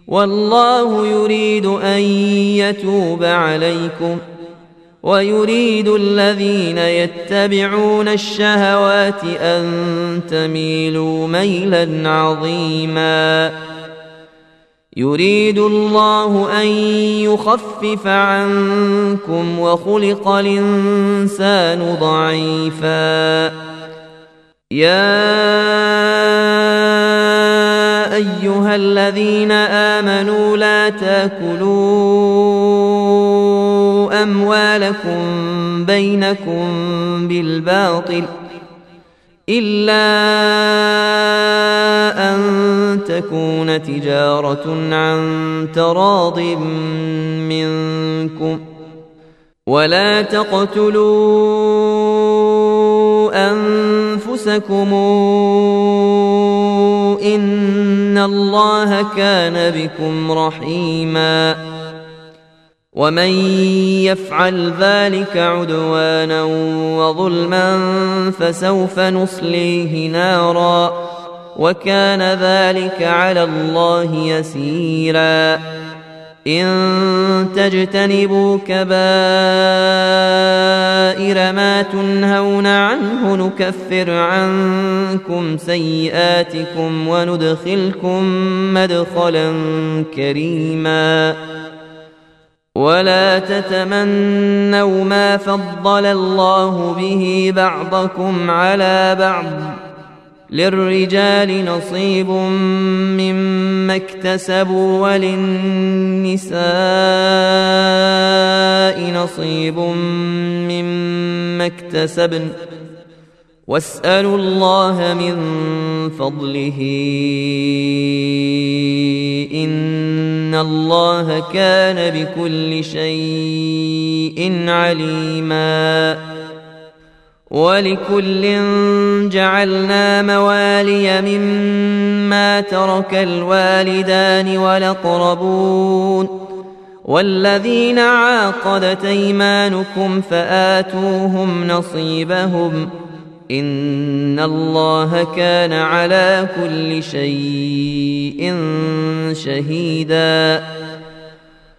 والله يريد أن يتوب عليكم ويريد الذين يتبعون الشهوات أن تميلوا ميلا عظيما. يريد الله أن يخفف عنكم وخلق الإنسان ضعيفا. يا أيها الذين آمنوا لا تأكلوا أموالكم بينكم بالباطل إلا أن تكون تجارة عن تراض منكم ولا تقتلوا أنفسكم إن الله كان بكم رحيما. ومن يفعل ذلك عدوانا وظلما فسوف نصليه نارا وكان ذلك على الله يسيرا. إن تجتنبوا كبائر ما تنهون عنه نكفر عنكم سيئاتكم وندخلكم مدخلا كريما. ولا تتمنوا ما فضل الله به بعضكم على بعض للرجال نصيب مما اكتسبوا وللنساء نصيب مما اكتسبن واسألوا الله من فضله إن الله كان بكل شيء عليما. ولكل جعلنا موالي مما ترك الوالدان والأقربون والذين عاقدت أيمانكم فآتوهم نصيبهم إن الله كان على كل شيء شهيدا.